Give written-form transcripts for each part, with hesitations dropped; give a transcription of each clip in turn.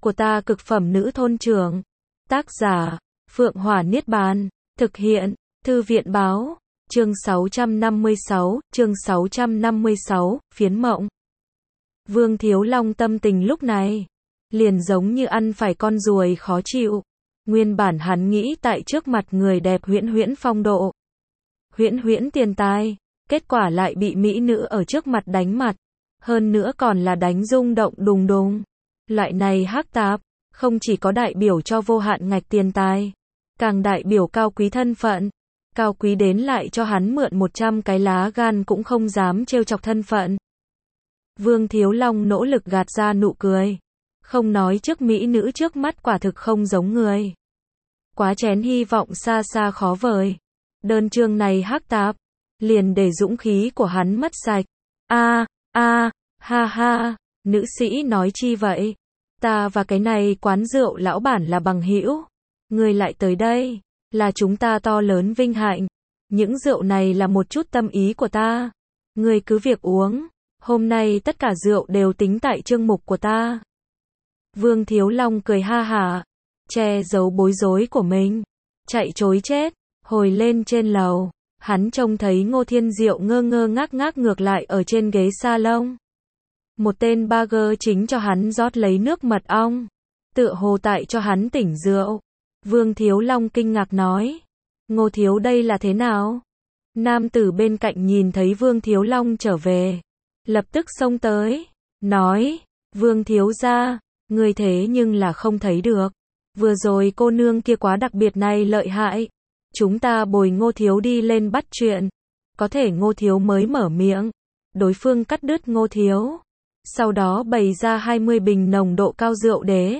của ta cực phẩm nữ thôn trưởng. Tác giả, Phượng Hỏa Niết Bàn. Thực hiện, Thư viện báo. Chương 656, Phiến Mộng. Vương Thiếu Long tâm tình lúc này liền giống như ăn phải con ruồi khó chịu. Nguyên bản hắn nghĩ tại trước mặt người đẹp huyễn huyễn phong độ, huyễn huyễn tiền tài, kết quả lại bị mỹ nữ ở trước mặt đánh mặt, hơn nữa còn là đánh rung động đùng đùng. Loại này hắc tạp, không chỉ có đại biểu cho vô hạn ngạch tiền tài, càng đại biểu cao quý thân phận, cao quý đến lại cho hắn mượn 100 cái lá gan cũng không dám trêu chọc thân phận. Vương Thiếu Long nỗ lực gạt ra nụ cười, không nói trước mỹ nữ trước mắt quả thực không giống người. Quá chén hy vọng xa xa khó vời. Đơn chương này hắc tạp, liền để dũng khí của hắn mất sạch. Ha ha, nữ sĩ nói chi vậy? Ta và cái này quán rượu lão bản là bằng hữu. Người lại tới đây, là chúng ta to lớn vinh hạnh. Những rượu này là một chút tâm ý của ta. Người cứ việc uống. Hôm nay tất cả rượu đều tính tại chương mục của ta. Vương Thiếu Long cười ha hả, che giấu bối rối của mình, chạy trối chết, hồi lên trên lầu, hắn trông thấy Ngô Thiên Diệu ngơ ngơ ngác ngác ngược lại ở trên ghế salon. Một tên bagger chính cho hắn rót lấy nước mật ong, tựa hồ tại cho hắn tỉnh rượu. Vương Thiếu Long kinh ngạc nói, Ngô Thiếu đây là thế nào? Nam tử bên cạnh nhìn thấy Vương Thiếu Long trở về, lập tức xông tới, nói, Vương Thiếu gia, người thế nhưng là không thấy được. Vừa rồi cô nương kia quá đặc biệt này lợi hại. Chúng ta bồi Ngô Thiếu đi lên bắt chuyện. Có thể Ngô Thiếu mới mở miệng, đối phương cắt đứt Ngô Thiếu. Sau đó bày ra 20 bình nồng độ cao rượu đế.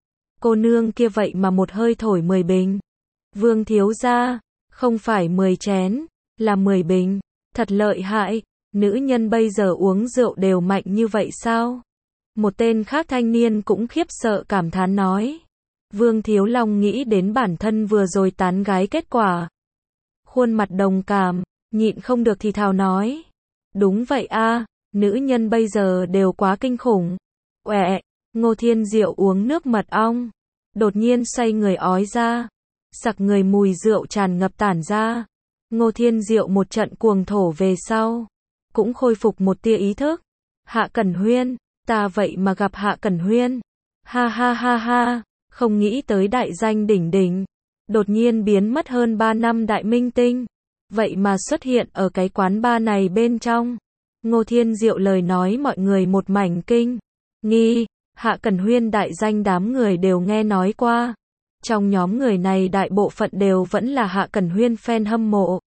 Cô nương kia vậy mà một hơi thổi 10 bình. Vương Thiếu gia, không phải 10 chén, là 10 bình. Thật lợi hại, nữ nhân bây giờ uống rượu đều mạnh như vậy sao? Một tên khác thanh niên cũng khiếp sợ cảm thán nói. Vương Thiếu Long nghĩ đến bản thân vừa rồi tán gái kết quả. Khuôn mặt đồng cảm, nhịn không được thì thào nói. Đúng vậy a, nữ nhân bây giờ đều quá kinh khủng. Uệ, Ngô Thiên Diệu uống nước mật ong, đột nhiên xoay người ói ra, sặc người mùi rượu tràn ngập tản ra. Ngô Thiên Diệu một trận cuồng thổ về sau, cũng khôi phục một tia ý thức. Hạ Cẩn Huyên, ta vậy mà gặp Hạ Cẩn Huyên. Ha ha ha ha, không nghĩ tới đại danh đỉnh đỉnh, đột nhiên biến mất hơn 3 năm đại minh tinh, vậy mà xuất hiện ở cái quán bar này bên trong. Ngô Thiên Diệu lời nói mọi người một mảnh kinh nghi. Hạ Cẩn Huyên đại danh đám người đều nghe nói qua. Trong nhóm người này đại bộ phận đều vẫn là Hạ Cẩn Huyên fan hâm mộ.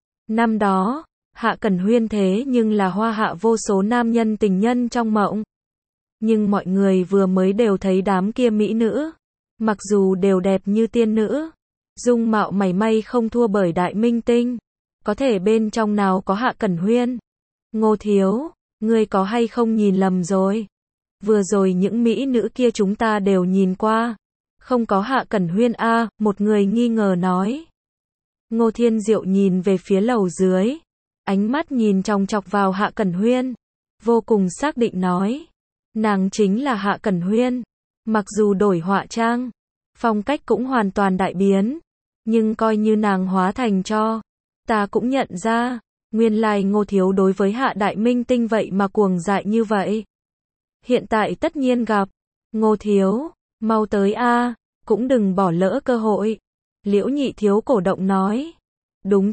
Năm đó, Hạ Cẩn Huyên thế nhưng là hoa hạ vô số nam nhân tình nhân trong mộng. Nhưng mọi người vừa mới đều thấy đám kia mỹ nữ, mặc dù đều đẹp như tiên nữ, dung mạo mảy may không thua bởi đại minh tinh, có thể bên trong nào có Hạ Cẩn Huyên. Ngô Thiếu, ngươi có hay không nhìn lầm rồi? Vừa rồi những mỹ nữ kia chúng ta đều nhìn qua, không có Hạ Cẩn Huyên a, một người nghi ngờ nói. Ngô Thiên Diệu nhìn về phía lầu dưới, ánh mắt nhìn chòng chọc vào Hạ Cẩn Huyên, vô cùng xác định nói, nàng chính là Hạ Cẩn Huyên. Mặc dù đổi họa trang, phong cách cũng hoàn toàn đại biến, nhưng coi như nàng hóa thành cho, ta cũng nhận ra, nguyên lai Ngô Thiếu đối với Hạ đại minh tinh vậy mà cuồng dại như vậy. Hiện tại tất nhiên gặp, Ngô Thiếu, mau tới a, cũng đừng bỏ lỡ cơ hội. Liễu Nhị Thiếu cổ động nói, đúng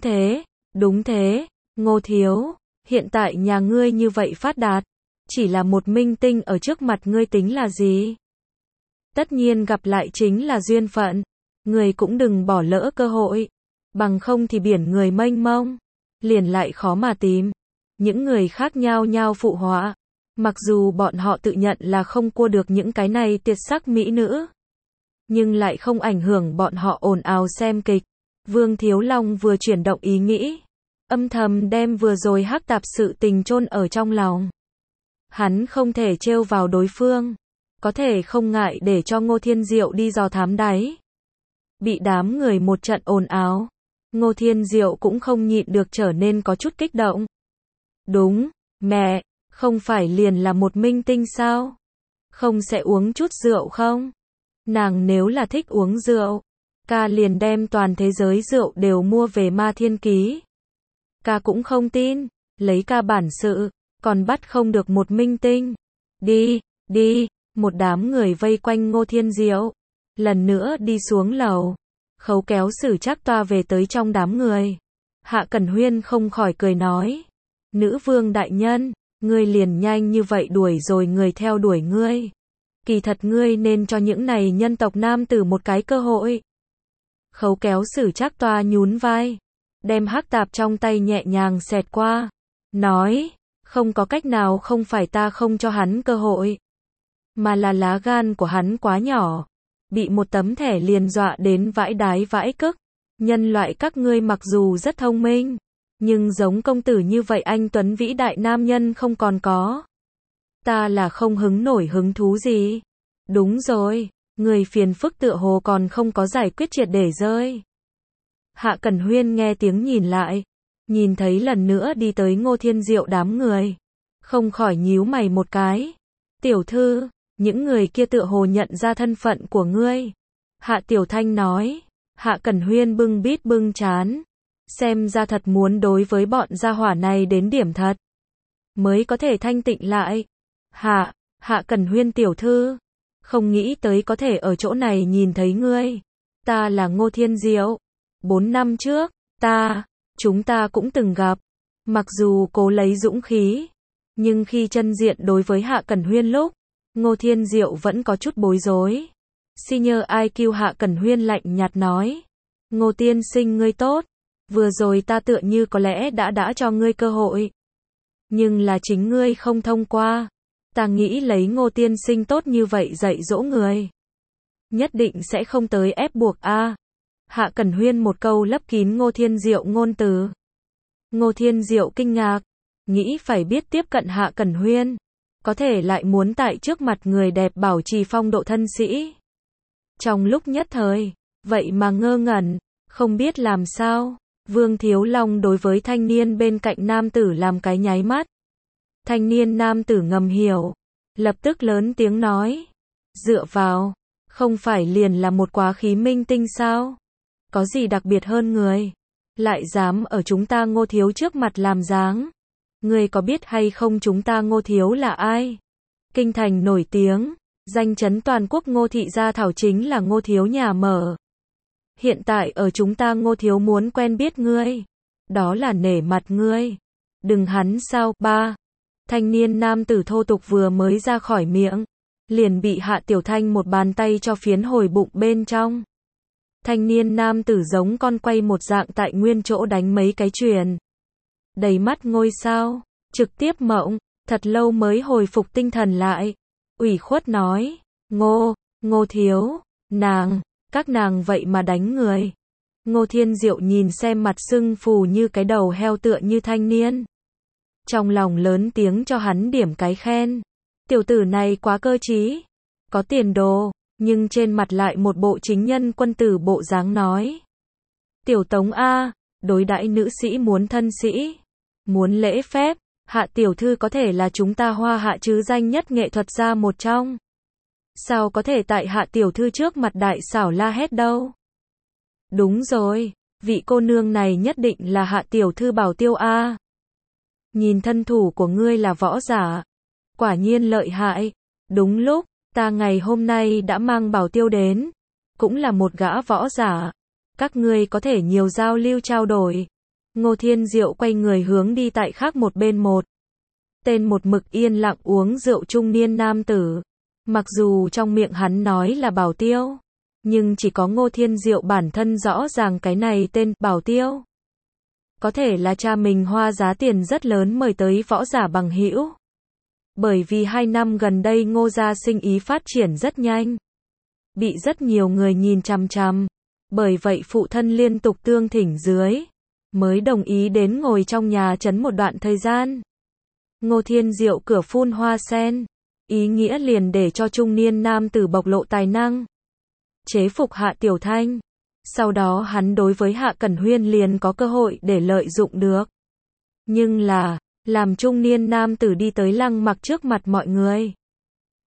thế, Ngô Thiếu, hiện tại nhà ngươi như vậy phát đạt, chỉ là một minh tinh ở trước mặt ngươi tính là gì? Tất nhiên gặp lại chính là duyên phận, người cũng đừng bỏ lỡ cơ hội, bằng không thì biển người mênh mông, liền lại khó mà tìm. Những người khác nhao nhao phụ họa, mặc dù bọn họ tự nhận là không cua được những cái này tuyệt sắc mỹ nữ, nhưng lại không ảnh hưởng bọn họ ồn ào xem kịch. Vương Thiếu Long vừa chuyển động ý nghĩ, âm thầm đem vừa rồi hắc tạp sự tình chôn ở trong lòng. Hắn không thể trêu vào đối phương, có thể không ngại để cho Ngô Thiên Diệu đi dò thám đáy. Bị đám người một trận ồn ào, Ngô Thiên Diệu cũng không nhịn được trở nên có chút kích động. Đúng, mẹ, không phải liền là một minh tinh sao? không sẽ uống chút rượu không? Nàng nếu là thích uống rượu, ca liền đem toàn thế giới rượu đều mua về Ma Thiên Ký. Ca cũng không tin, lấy ca bản sự, còn bắt không được một minh tinh. Đi, đi, một đám người vây quanh Ngô Thiên Diệu. Lần nữa đi xuống lầu. Khấu kéo Sử Trác Toa về tới trong đám người. Hạ Cẩn Huyên không khỏi cười nói. Nữ vương đại nhân, ngươi liền nhanh như vậy đuổi rồi người theo đuổi ngươi. Kỳ thật ngươi nên cho những này nhân tộc nam tử một cái cơ hội. Khấu kéo Sử Trác Toa nhún vai, đem hắc tạp trong tay nhẹ nhàng xẹt qua, nói, không có cách nào, không phải ta không cho hắn cơ hội, mà là lá gan của hắn quá nhỏ, bị một tấm thẻ liền dọa đến vãi đái vãi cức. Nhân loại các ngươi mặc dù rất thông minh, nhưng giống công tử như vậy anh tuấn vĩ đại nam nhân không còn có. Ta là không nổi hứng thú gì. Đúng rồi, người phiền phức tựa hồ còn không có giải quyết triệt để rơi. Hạ Cẩn Huyên nghe tiếng nhìn lại, nhìn thấy lần nữa đi tới Ngô Thiên Diệu đám người, không khỏi nhíu mày một cái. Tiểu thư, những người kia tựa hồ nhận ra thân phận của ngươi. Hạ Tiểu Thanh nói. Hạ Cẩn Huyên bưng bít bưng chán, xem ra thật muốn đối với bọn gia hỏa này đến điểm thật, mới có thể thanh tịnh lại. Hạ Cẩn Huyên tiểu thư, không nghĩ tới có thể ở chỗ này nhìn thấy ngươi. Ta là Ngô Thiên Diệu. 4 năm trước, chúng ta cũng từng gặp. Mặc dù cố lấy dũng khí, nhưng khi chân diện đối với Hạ Cẩn Huyên lúc, Ngô Thiên Diệu vẫn có chút bối rối. Senior IQ Hạ Cẩn Huyên lạnh nhạt nói. Ngô tiên sinh ngươi tốt. Vừa rồi ta tựa như có lẽ đã cho ngươi cơ hội. Nhưng là chính ngươi không thông qua. Ta nghĩ lấy Ngô tiên sinh tốt như vậy dạy dỗ người, nhất định sẽ không tới ép buộc a. Hạ Cẩn Huyên một câu lấp kín Ngô Thiên Diệu ngôn từ. Ngô Thiên Diệu kinh ngạc, nghĩ phải biết tiếp cận Hạ Cẩn Huyên, có thể lại muốn tại trước mặt người đẹp bảo trì phong độ thân sĩ. Trong lúc nhất thời, vậy mà ngơ ngẩn, không biết làm sao. Vương Thiếu Long đối với thanh niên bên cạnh nam tử làm cái nháy mắt. Thanh niên nam tử ngầm hiểu, lập tức lớn tiếng nói. Dựa vào, không phải liền là một quá khí minh tinh sao? Có gì đặc biệt hơn người? Lại dám ở chúng ta Ngô thiếu trước mặt làm dáng. Ngươi có biết hay không chúng ta Ngô thiếu là ai? Kinh thành nổi tiếng, danh chấn toàn quốc Ngô thị gia thảo chính là Ngô thiếu nhà mở. Hiện tại ở chúng ta Ngô thiếu muốn quen biết ngươi, đó là nể mặt ngươi. Đừng hắn sao ba. Thanh niên nam tử thô tục vừa mới ra khỏi miệng, liền bị Hạ Tiểu Thanh một bàn tay cho phiến hồi bụng bên trong. Thanh niên nam tử giống con quay một dạng tại nguyên chỗ đánh mấy cái chuyền. Đầy mắt ngôi sao, trực tiếp mộng, thật lâu mới hồi phục tinh thần lại. Ủy khuất nói, Ngô thiếu, các nàng vậy mà đánh người. Ngô Thiên Diệu nhìn xem mặt sưng phù như cái đầu heo tựa như thanh niên. Trong lòng lớn tiếng cho hắn điểm cái khen. Tiểu tử này quá cơ trí, có tiền đồ, nhưng trên mặt lại một bộ chính nhân quân tử bộ dáng nói. Tiểu Tống A, đối đãi nữ sĩ muốn thân sĩ, muốn lễ phép, Hạ tiểu thư có thể là chúng ta Hoa Hạ chứ danh nhất nghệ thuật gia một trong. Sao có thể tại Hạ tiểu thư trước mặt đại xảo la hét đâu? Đúng rồi, vị cô nương này nhất định là Hạ tiểu thư bảo tiêu A. Nhìn thân thủ của ngươi là võ giả, quả nhiên lợi hại. Đúng lúc, ta ngày hôm nay đã mang bảo tiêu đến, cũng là một gã võ giả. Các ngươi có thể nhiều giao lưu trao đổi. Ngô Thiên Diệu quay người hướng đi tại khác một bên một. Tên một mực yên lặng uống rượu trung niên nam tử. Mặc dù trong miệng hắn nói là bảo tiêu, nhưng chỉ có Ngô Thiên Diệu bản thân rõ ràng cái này tên bảo tiêu. Có thể là cha mình hoa giá tiền rất lớn mời tới võ giả bằng hữu. Bởi vì 2 năm gần đây Ngô gia sinh ý phát triển rất nhanh, bị rất nhiều người nhìn chằm chằm. Bởi vậy phụ thân liên tục tương thỉnh dưới, mới đồng ý đến ngồi trong nhà trấn một đoạn thời gian. Ngô Thiên Diệu cửa phun hoa sen, ý nghĩa liền để cho trung niên nam tử bộc lộ tài năng, chế phục Hạ Tiểu Thanh. Sau đó hắn đối với Hạ Cẩn Huyên liền có cơ hội để lợi dụng được. Nhưng là, làm trung niên nam tử đi tới Lăng Mặc trước mặt mọi người,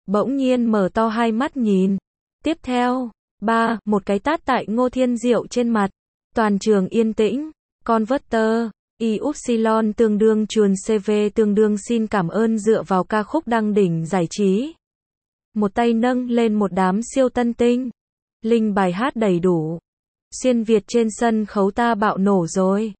Bỗng nhiên mở to hai mắt nhìn. Tiếp theo, một cái tát tại Ngô Thiên Diệu trên mặt. Toàn trường yên tĩnh. Converter. Y Upsilon tương đương chuồn CV tương đương xin cảm ơn dựa vào ca khúc đăng đỉnh giải trí. Một tay nâng lên một đám siêu tân tinh. Linh bài hát đầy đủ. Xuyên Việt trên sân khấu ta bạo nổ rồi.